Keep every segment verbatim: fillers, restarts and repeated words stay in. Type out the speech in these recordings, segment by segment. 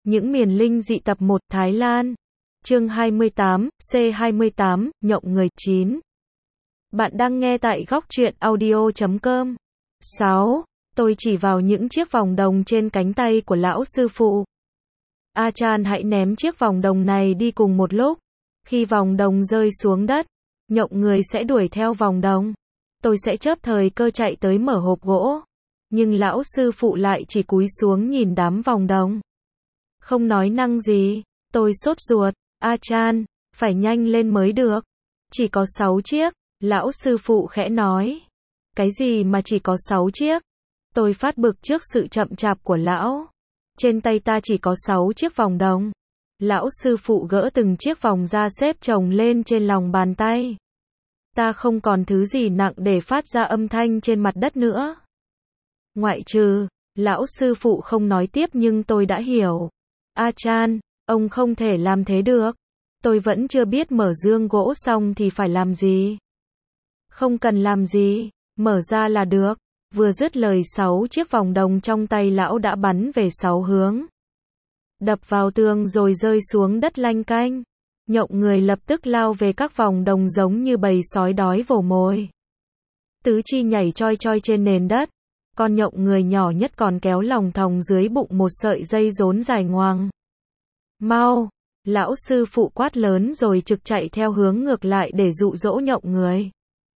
Những miền linh dị tập một Thái Lan. Chương hai mươi tám, C hai mươi tám, nhộng người chín. Bạn đang nghe tại góc truyện audio chấm com. sáu. Tôi chỉ vào những chiếc vòng đồng trên cánh tay của lão sư phụ. A Chan, hãy ném chiếc vòng đồng này đi cùng một lúc. Khi vòng đồng rơi xuống đất, nhộng người sẽ đuổi theo vòng đồng. Tôi sẽ chớp thời cơ chạy tới mở hộp gỗ. Nhưng lão sư phụ lại chỉ cúi xuống nhìn đám vòng đồng. Không nói năng gì. Tôi sốt ruột. A Chan, phải nhanh lên mới được. Chỉ có sáu chiếc. Lão sư phụ khẽ nói. Cái gì mà chỉ có sáu chiếc? Tôi phát bực trước sự chậm chạp của lão. Trên tay ta chỉ có sáu chiếc vòng đồng. Lão sư phụ gỡ từng chiếc vòng ra xếp chồng lên trên lòng bàn tay. Ta không còn thứ gì nặng để phát ra âm thanh trên mặt đất nữa. Ngoại trừ, lão sư phụ không nói tiếp nhưng tôi đã hiểu. A Chan, ông không thể làm thế được. Tôi vẫn chưa biết mở dương gỗ xong thì phải làm gì. Không cần làm gì, mở ra là được. Vừa dứt lời, sáu chiếc vòng đồng trong tay lão đã bắn về sáu hướng. Đập vào tường rồi rơi xuống đất lanh canh. Nhộng người lập tức lao về các vòng đồng giống như bầy sói đói vồ mồi. Tứ chi nhảy choi choi trên nền đất. Con nhộng người nhỏ nhất còn kéo lòng thòng dưới bụng một sợi dây rốn dài ngoằng. Mau! Lão sư phụ quát lớn rồi trực chạy theo hướng ngược lại để dụ dỗ nhộng người.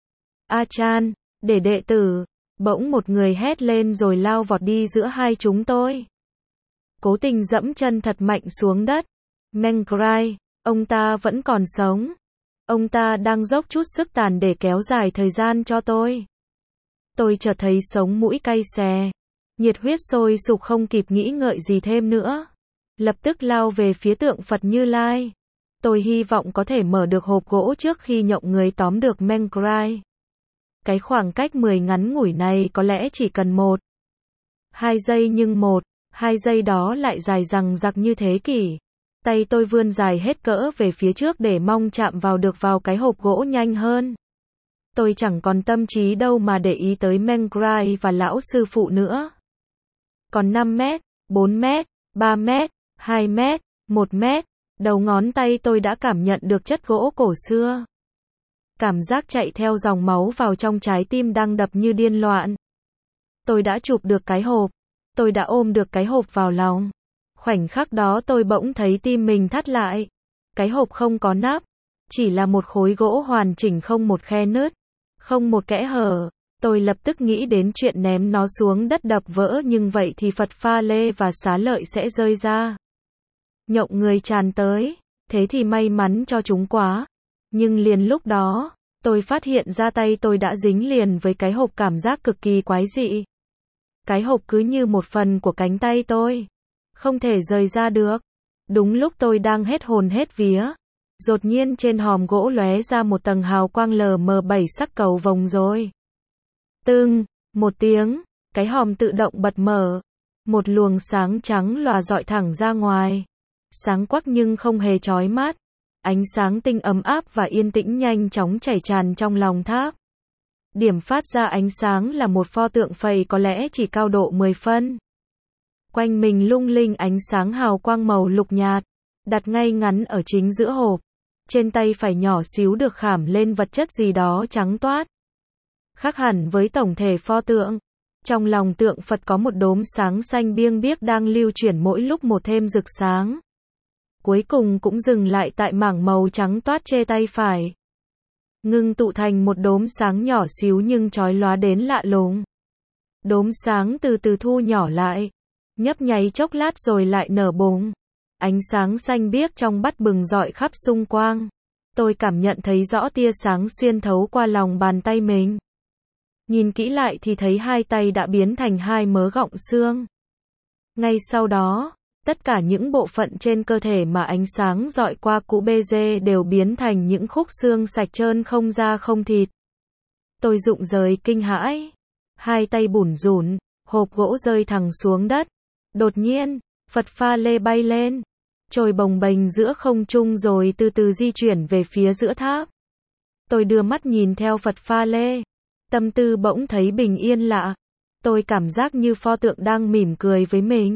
A Chan, để đệ tử! Bỗng một người hét lên rồi lao vọt đi giữa hai chúng tôi. Cố tình dẫm chân thật mạnh xuống đất. Mengrai, ông ta vẫn còn sống. Ông ta đang dốc chút sức tàn để kéo dài thời gian cho tôi. Tôi chợt thấy sống mũi cay xè. Nhiệt huyết sôi sục, không kịp nghĩ ngợi gì thêm nữa. Lập tức lao về phía tượng Phật Như Lai. Tôi hy vọng có thể mở được hộp gỗ trước khi nhộng người tóm được Mengrai. Cái khoảng cách mười ngắn ngủi này có lẽ chỉ cần một, hai giây, nhưng một, hai giây đó lại dài dằng dặc như thế kỷ. Tay tôi vươn dài hết cỡ về phía trước để mong chạm vào được vào cái hộp gỗ nhanh hơn. Tôi chẳng còn tâm trí đâu mà để ý tới Mengrai và lão sư phụ nữa. Còn năm mét, bốn mét, ba mét, hai mét, một mét, đầu ngón tay tôi đã cảm nhận được chất gỗ cổ xưa. Cảm giác chạy theo dòng máu vào trong trái tim đang đập như điên loạn. Tôi đã chụp được cái hộp. Tôi đã ôm được cái hộp vào lòng. Khoảnh khắc đó tôi bỗng thấy tim mình thắt lại. Cái hộp không có nắp. Chỉ là một khối gỗ hoàn chỉnh, không một khe nứt. Không một kẽ hở. Tôi lập tức nghĩ đến chuyện ném nó xuống đất đập vỡ, nhưng vậy thì Phật Pha Lê và Xá Lợi sẽ rơi ra. Nhộng người tràn tới. Thế thì may mắn cho chúng quá. Nhưng liền lúc đó, tôi phát hiện ra tay tôi đã dính liền với cái hộp, cảm giác cực kỳ quái dị. Cái hộp cứ như một phần của cánh tay tôi. Không thể rời ra được. Đúng lúc tôi đang hết hồn hết vía. Đột nhiên trên hòm gỗ lóe ra một tầng hào quang lờ mờ, bảy sắc cầu vồng rồi. Tưng, một tiếng, cái hòm tự động bật mở. Một luồng sáng trắng lòa rọi thẳng ra ngoài. Sáng quắc nhưng không hề chói mắt. Ánh sáng tinh ấm áp và yên tĩnh nhanh chóng chảy tràn trong lòng tháp. Điểm phát ra ánh sáng là một pho tượng phầy có lẽ chỉ cao độ mười phân. Quanh mình lung linh ánh sáng hào quang màu lục nhạt, đặt ngay ngắn ở chính giữa hộp. Trên tay phải nhỏ xíu được khảm lên vật chất gì đó trắng toát. Khác hẳn với tổng thể pho tượng. Trong lòng tượng Phật có một đốm sáng xanh biêng biếc đang lưu chuyển mỗi lúc một thêm rực sáng. Cuối cùng cũng dừng lại tại mảng màu trắng toát trên tay phải. Ngưng tụ thành một đốm sáng nhỏ xíu nhưng chói lóa đến lạ lùng. Đốm sáng từ từ thu nhỏ lại, nhấp nháy chốc lát rồi lại nở bùng. Ánh sáng xanh biếc trong bắt bừng rọi khắp xung quanh. Tôi cảm nhận thấy rõ tia sáng xuyên thấu qua lòng bàn tay mình. Nhìn kỹ lại thì thấy hai tay đã biến thành hai mớ gọng xương. Ngay sau đó, tất cả những bộ phận trên cơ thể mà ánh sáng dọi qua cũ bê dê đều biến thành những khúc xương sạch trơn, không da không thịt. Tôi rụng rời kinh hãi. Hai tay bủn rủn, hộp gỗ rơi thẳng xuống đất. Đột nhiên, Phật Pha Lê bay lên, trồi bồng bềnh giữa không trung rồi từ từ di chuyển về phía giữa tháp. Tôi đưa mắt nhìn theo Phật Pha Lê. Tâm tư bỗng thấy bình yên lạ. Tôi cảm giác như pho tượng đang mỉm cười với mình.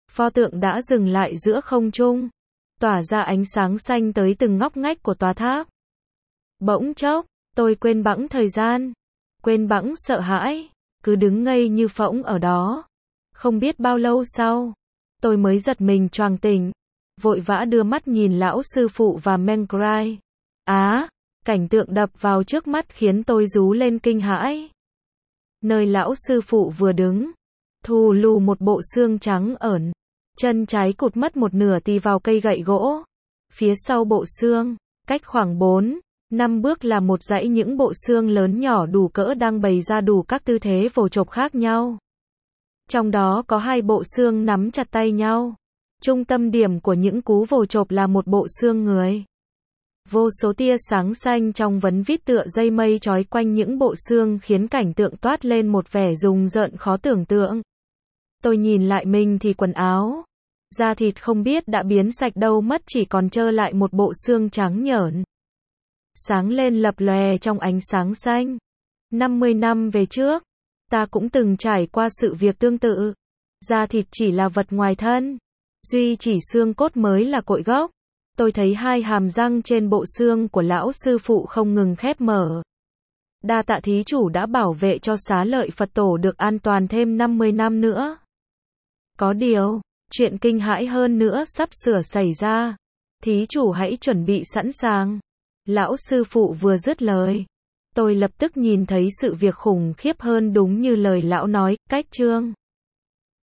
Pho tượng đã dừng lại giữa không trung, tỏa ra ánh sáng xanh tới từng ngóc ngách của tòa tháp. Bỗng chốc, tôi quên bẵng thời gian, quên bẵng sợ hãi, cứ đứng ngây như phỗng ở đó. Không biết bao lâu sau, tôi mới giật mình choàng tỉnh, vội vã đưa mắt nhìn lão sư phụ và Menkrai. Á, cảnh tượng đập vào trước mắt khiến tôi rú lên kinh hãi. Nơi lão sư phụ vừa đứng, thù lù một bộ xương trắng ởn, chân trái cụt mất một nửa tì vào cây gậy gỗ. Phía sau bộ xương, cách khoảng bốn, năm bước là một dãy những bộ xương lớn nhỏ đủ cỡ đang bày ra đủ các tư thế vồ chộp khác nhau. Trong đó có hai bộ xương nắm chặt tay nhau. Trung tâm điểm của những cú vồ chộp là một bộ xương người. Vô số tia sáng xanh trong vấn vít tựa dây mây trói quanh những bộ xương khiến cảnh tượng toát lên một vẻ rùng rợn khó tưởng tượng. Tôi nhìn lại mình thì quần áo, da thịt không biết đã biến sạch đâu mất, chỉ còn trơ lại một bộ xương trắng nhởn, sáng lên lập lòe trong ánh sáng xanh. năm mươi năm về trước, ta cũng từng trải qua sự việc tương tự. Da thịt chỉ là vật ngoài thân, duy chỉ xương cốt mới là cội gốc. Tôi thấy hai hàm răng trên bộ xương của lão sư phụ không ngừng khép mở. Đa tạ thí chủ đã bảo vệ cho xá lợi Phật tổ được an toàn thêm năm mươi năm nữa. Có điều, chuyện kinh hãi hơn nữa sắp sửa xảy ra. Thí chủ hãy chuẩn bị sẵn sàng. Lão sư phụ vừa dứt lời, tôi lập tức nhìn thấy sự việc khủng khiếp hơn đúng như lời lão nói. Cách chương